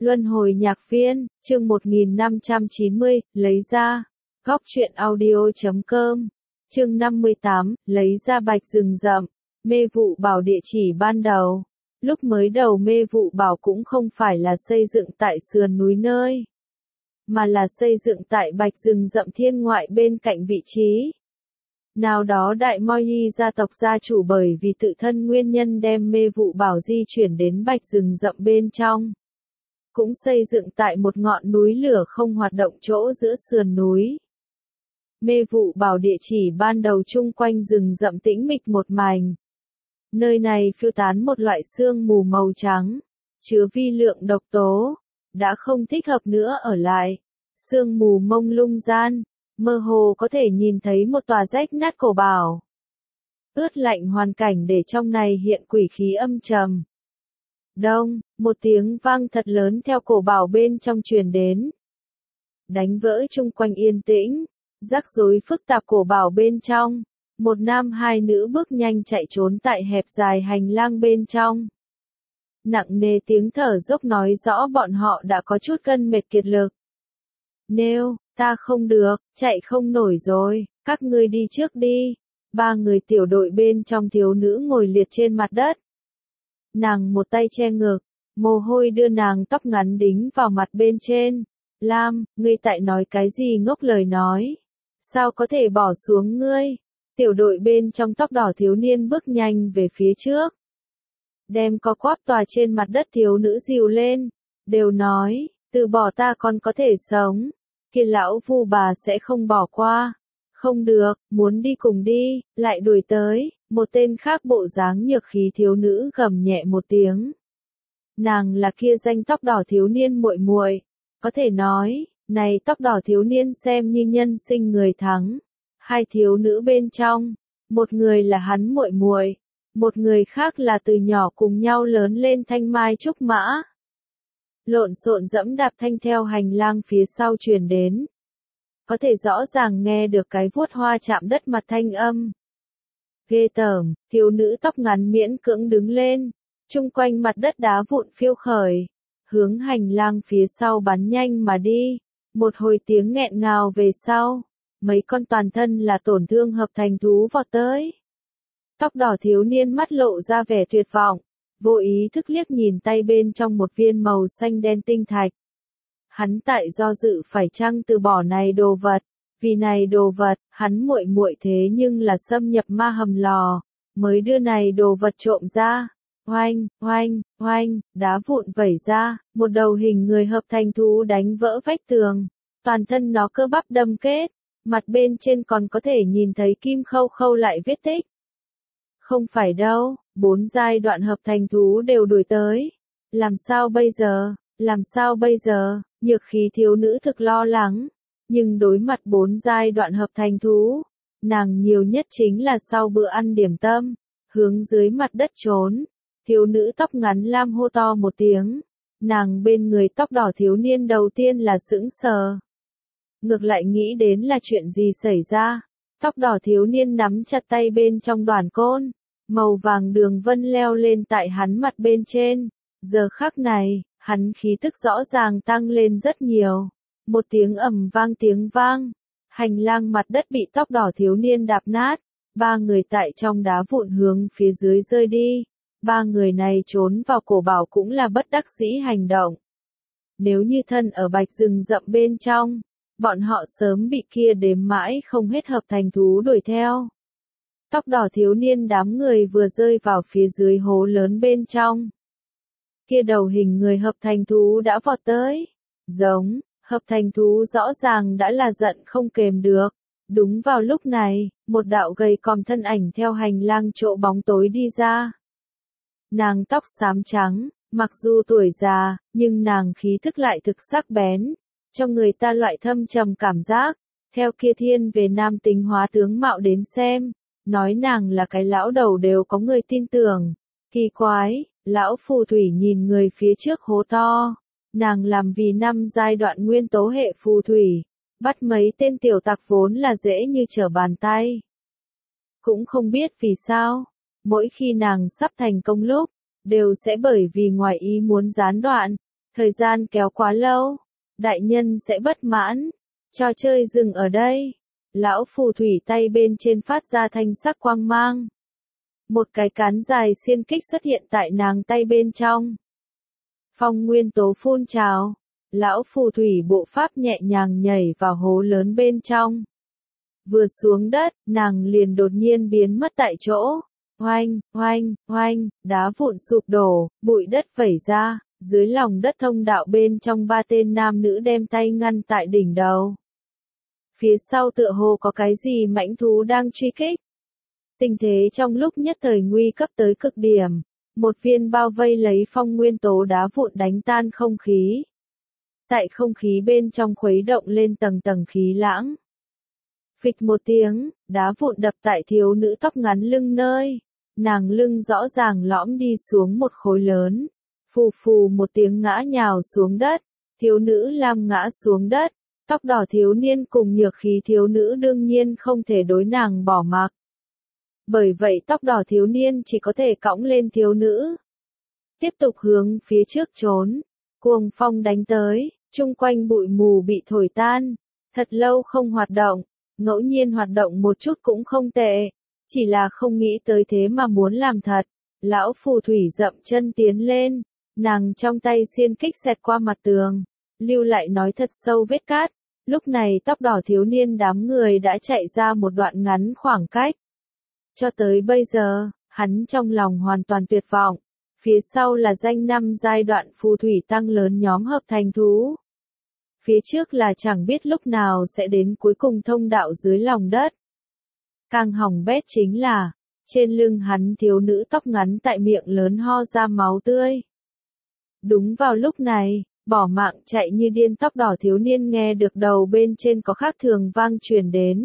Luân hồi nhạc viên, chương 1590, lấy ra. Góc truyện audio.com. Chương 58, lấy ra bạch rừng rậm. Mê vụ bảo địa chỉ ban đầu. Lúc mới đầu mê vụ bảo cũng không phải là xây dựng tại sườn núi nơi, mà là xây dựng tại bạch rừng rậm thiên ngoại bên cạnh vị trí nào đó đại Moi gia tộc gia chủ bởi vì tự thân nguyên nhân đem mê vụ bảo di chuyển đến bạch rừng rậm bên trong. Cũng xây dựng tại một ngọn núi lửa không hoạt động chỗ giữa sườn núi. Mê vụ bảo địa chỉ ban đầu chung quanh rừng rậm tĩnh mịch một mảnh. Nơi này phiêu tán một loại sương mù màu trắng, chứa vi lượng độc tố, đã không thích hợp nữa ở lại. Sương mù mông lung gian, mơ hồ có thể nhìn thấy một tòa rách nát cổ bảo. Ướt lạnh hoàn cảnh để trong này hiện quỷ khí âm trầm. Đông, một tiếng vang thật lớn theo cổ bảo bên trong truyền đến. Đánh vỡ chung quanh yên tĩnh, rắc rối phức tạp cổ bảo bên trong. Một nam hai nữ bước nhanh chạy trốn tại hẹp dài hành lang bên trong. Nặng nề tiếng thở dốc nói rõ bọn họ đã có chút cân mệt kiệt lực. Nêu, ta không được, chạy không nổi rồi, các ngươi đi trước đi. Ba người tiểu đội bên trong thiếu nữ ngồi liệt trên mặt đất. Nàng một tay che ngực, mồ hôi đưa nàng tóc ngắn đính vào mặt bên trên. Lam, ngươi tại nói cái gì ngốc lời nói? Sao có thể bỏ xuống ngươi? Tiểu đội bên trong tóc đỏ thiếu niên bước nhanh về phía trước. Đem co quắp tòa trên mặt đất thiếu nữ dìu lên. Đều nói, từ bỏ ta còn có thể sống. Kia lão phu bà sẽ không bỏ qua. Không được, muốn đi cùng đi, lại đuổi tới. Một tên khác bộ dáng nhược khí thiếu nữ gầm nhẹ một tiếng. Nàng là kia danh tóc đỏ thiếu niên muội muội. Có thể nói, này tóc đỏ thiếu niên xem như nhân sinh người thắng. Hai thiếu nữ bên trong, một người là hắn muội muội, một người khác là từ nhỏ cùng nhau lớn lên thanh mai trúc mã. Lộn xộn dẫm đạp thanh theo hành lang phía sau truyền đến. Có thể rõ ràng nghe được cái vuốt hoa chạm đất mặt thanh âm. Ghê tởm, thiếu nữ tóc ngắn miễn cưỡng đứng lên, chung quanh mặt đất đá vụn phiêu khởi, hướng hành lang phía sau bắn nhanh mà đi. Một hồi tiếng nghẹn ngào về sau. Mấy con toàn thân là tổn thương hợp thành thú vọt tới. Tóc đỏ thiếu niên mắt lộ ra vẻ tuyệt vọng, vô ý thức liếc nhìn tay bên trong một viên màu xanh đen tinh thạch. Hắn tại do dự phải chăng từ bỏ này đồ vật, vì này đồ vật, hắn muội muội thế nhưng là xâm nhập ma hầm lò, mới đưa này đồ vật trộm ra. Oanh, oanh, oanh, đá vụn vẩy ra, một đầu hình người hợp thành thú đánh vỡ vách tường, toàn thân nó cơ bắp đâm kết. Mặt bên trên còn có thể nhìn thấy kim khâu khâu lại vết tích. Không phải đâu, 4 giai đoạn hợp thành thú đều đuổi tới. Làm sao bây giờ, làm sao bây giờ, nhược khí thiếu nữ thực lo lắng. Nhưng đối mặt 4 giai đoạn hợp thành thú, nàng nhiều nhất chính là sau bữa ăn điểm tâm, hướng dưới mặt đất trốn. Thiếu nữ tóc ngắn lam hô to một tiếng. Nàng bên người tóc đỏ thiếu niên đầu tiên là sững sờ. Ngược lại nghĩ đến là chuyện gì xảy ra. Tóc đỏ thiếu niên nắm chặt tay bên trong đoàn côn. Màu vàng đường vân leo lên tại hắn mặt bên trên. Giờ khắc này, hắn khí tức rõ ràng tăng lên rất nhiều. Một tiếng ầm vang tiếng vang. Hành lang mặt đất bị tóc đỏ thiếu niên đạp nát. Ba người tại trong đá vụn hướng phía dưới rơi đi. Ba người này trốn vào cổ bảo cũng là bất đắc dĩ hành động. Nếu như thân ở bạch rừng rậm bên trong, bọn họ sớm bị kia đếm mãi không hết hợp thành thú đuổi theo. Tóc đỏ thiếu niên đám người vừa rơi vào phía dưới hố lớn bên trong. Kia đầu hình người hợp thành thú đã vọt tới. Giống, hợp thành thú rõ ràng đã là giận không kềm được. Đúng vào lúc này, một đạo gầy còm thân ảnh theo hành lang chỗ bóng tối đi ra. Nàng tóc xám trắng, mặc dù tuổi già, nhưng nàng khí thức lại thực sắc bén. Cho người ta loại thâm trầm cảm giác, theo kia thiên về nam tính hóa tướng mạo đến xem, nói nàng là cái lão đầu đều có người tin tưởng. Kỳ quái, lão phù thủy nhìn người phía trước hố to, nàng làm vì 5 giai đoạn nguyên tố hệ phù thủy, bắt mấy tên tiểu tặc vốn là dễ như trở bàn tay. Cũng không biết vì sao, mỗi khi nàng sắp thành công lúc, đều sẽ bởi vì ngoài ý muốn gián đoạn, Thời gian kéo quá lâu, đại nhân sẽ bất mãn. Trò chơi dừng ở đây. Lão phù thủy tay bên trên phát ra thanh sắc quang mang. Một cái cán dài xiên kích xuất hiện tại nàng tay bên trong. Phong nguyên tố phun trào. Lão phù thủy bộ pháp nhẹ nhàng nhảy vào hố lớn bên trong. Vừa xuống đất, nàng liền đột nhiên biến mất tại chỗ. Oanh, oanh, oanh, đá vụn sụp đổ, bụi đất vẩy ra, dưới lòng đất thông đạo bên trong ba tên nam nữ đem tay ngăn tại đỉnh đầu. Phía sau tựa hồ có cái gì mãnh thú đang truy kích. Tình thế trong lúc nhất thời nguy cấp tới cực điểm, một viên bao vây lấy phong nguyên tố đá vụn đánh tan không khí. Tại không khí bên trong khuấy động lên tầng tầng khí lãng. Phịch một tiếng, đá vụn đập tại thiếu nữ tóc ngắn lưng nơi. Nàng lưng rõ ràng lõm đi xuống một khối lớn. Phù phù một tiếng ngã nhào xuống đất. Thiếu nữ lam ngã xuống đất. Tóc đỏ thiếu niên cùng nhược khí thiếu nữ đương nhiên không thể đối nàng bỏ mặc. Bởi vậy tóc đỏ thiếu niên chỉ có thể cõng lên thiếu nữ. Tiếp tục hướng phía trước trốn. Cuồng phong đánh tới, chung quanh bụi mù bị thổi tan. Thật lâu không hoạt động, ngẫu nhiên hoạt động một chút cũng không tệ. Chỉ là không nghĩ tới thế mà muốn làm thật. Lão phù thủy dậm chân tiến lên. Nàng trong tay xiên kích xẹt qua mặt tường. Lưu lại nói thật sâu vết cát. Lúc này tóc đỏ thiếu niên đám người đã chạy ra một đoạn ngắn khoảng cách. Cho tới bây giờ, hắn trong lòng hoàn toàn tuyệt vọng. Phía sau là danh năm giai đoạn phù thủy tăng lớn nhóm hợp thành thú. Phía trước là chẳng biết lúc nào sẽ đến cuối cùng thông đạo dưới lòng đất. Càng hỏng bét chính là, trên lưng hắn thiếu nữ tóc ngắn tại miệng lớn ho ra máu tươi. Đúng vào lúc này, bỏ mạng chạy như điên tóc đỏ thiếu niên nghe được đầu bên trên có khác thường vang truyền đến.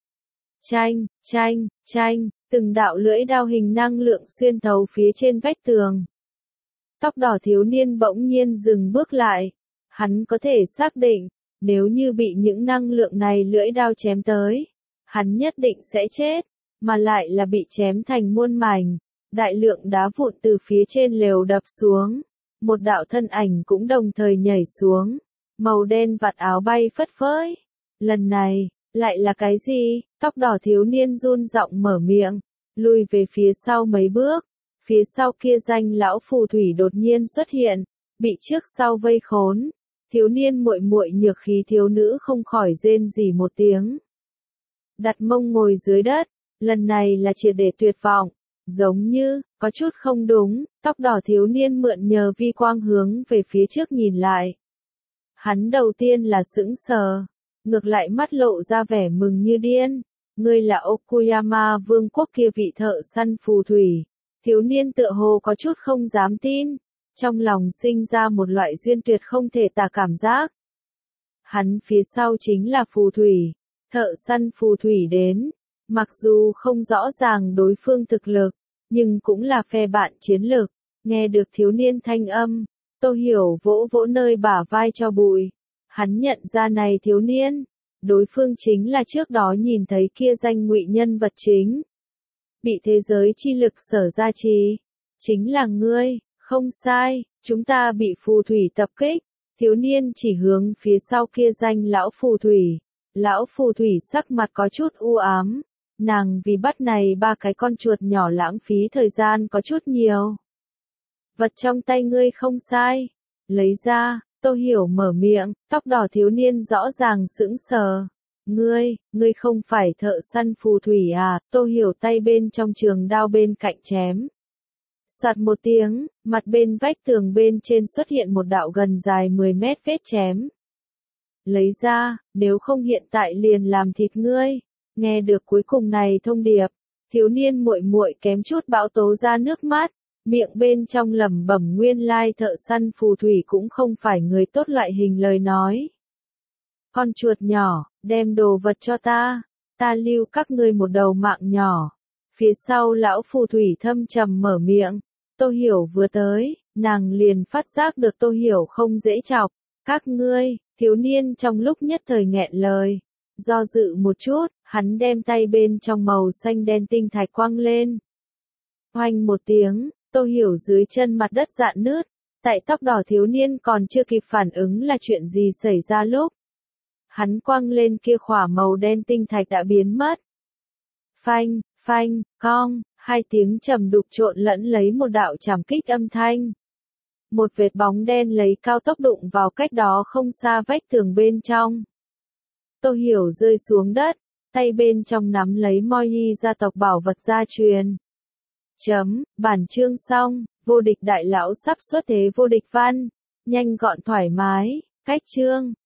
Chanh, chanh, chanh, từng đạo lưỡi đao hình năng lượng xuyên thấu phía trên vách tường. Tóc đỏ thiếu niên bỗng nhiên dừng bước lại. Hắn có thể xác định, nếu như bị những năng lượng này lưỡi đao chém tới, hắn nhất định sẽ chết, mà lại là bị chém thành muôn mảnh. Đại lượng đá vụn từ phía trên lều đập xuống. Một đạo thân ảnh cũng đồng thời nhảy xuống. Màu đen vạt áo bay phất phới. Lần này, lại là cái gì? Tóc đỏ thiếu niên run giọng mở miệng, lùi về phía sau mấy bước. Phía sau kia danh lão phù thủy đột nhiên xuất hiện, bị trước sau vây khốn. Thiếu niên muội muội nhược khí thiếu nữ không khỏi rên rỉ một tiếng. Đặt mông ngồi dưới đất, lần này là triệt để tuyệt vọng. Giống như, có chút không đúng, tóc đỏ thiếu niên mượn nhờ vi quang hướng về phía trước nhìn lại. Hắn đầu tiên là sững sờ, ngược lại mắt lộ ra vẻ mừng như điên. Ngươi là Okuyama vương quốc kia vị thợ săn phù thủy. Thiếu niên tựa hồ có chút không dám tin. Trong lòng sinh ra một loại duyên tuyệt không thể tả cảm giác. Hắn phía sau chính là phù thủy. Thợ săn phù thủy đến. Mặc dù không rõ ràng đối phương thực lực, nhưng cũng là phe bạn chiến lược. Nghe được thiếu niên thanh âm, Tô Hiểu vỗ vỗ nơi bả vai cho bụi. Hắn nhận ra này thiếu niên. Đối phương chính là trước đó nhìn thấy kia danh ngụy nhân vật chính. Bị thế giới chi lực sở gia trì. Chính là ngươi, không sai, chúng ta bị phù thủy tập kích. Thiếu niên chỉ hướng phía sau kia danh lão phù thủy. Lão phù thủy sắc mặt có chút u ám. Nàng vì bắt này ba cái con chuột nhỏ lãng phí thời gian có chút nhiều. Vật trong tay ngươi không sai. Lấy ra, Tô Hiểu mở miệng, tóc đỏ thiếu niên rõ ràng sững sờ. Ngươi không phải thợ săn phù thủy à? Tô Hiểu tay bên trong trường đao bên cạnh chém. Soạt một tiếng, mặt bên vách tường bên trên xuất hiện một đạo gần dài 10 mét vết chém. Lấy ra, nếu không hiện tại liền làm thịt ngươi. Nghe được cuối cùng này thông điệp, thiếu niên muội muội kém chút bão tố ra nước mắt, miệng bên trong lẩm bẩm nguyên lai thợ săn phù thủy cũng không phải người tốt loại hình lời nói. Con chuột nhỏ, đem đồ vật cho ta lưu các ngươi một đầu mạng nhỏ. Phía sau lão phù thủy thâm trầm mở miệng, Tô Hiểu vừa tới, nàng liền phát giác được Tô Hiểu không dễ chọc. Các ngươi, thiếu niên trong lúc nhất thời nghẹn lời. Do dự một chút, hắn đem tay bên trong màu xanh đen tinh thạch quăng lên. Oanh một tiếng, Tô Hiểu dưới chân mặt đất rạn nứt, Tại tóc đỏ thiếu niên còn chưa kịp phản ứng là chuyện gì xảy ra lúc hắn quăng lên kia khỏa màu đen tinh thạch đã biến mất. Phanh, phanh, cong, hai tiếng trầm đục trộn lẫn lấy một đạo trảm kích âm thanh. Một vệt bóng đen lấy cao tốc đụng vào cách đó không xa vách tường bên trong. Tô Hiểu rơi xuống đất, tay bên trong nắm lấy moi y gia tộc bảo vật gia truyền. Bản chương xong, vô địch đại lão sắp xuất thế vô địch văn. Nhanh gọn thoải mái, cách chương.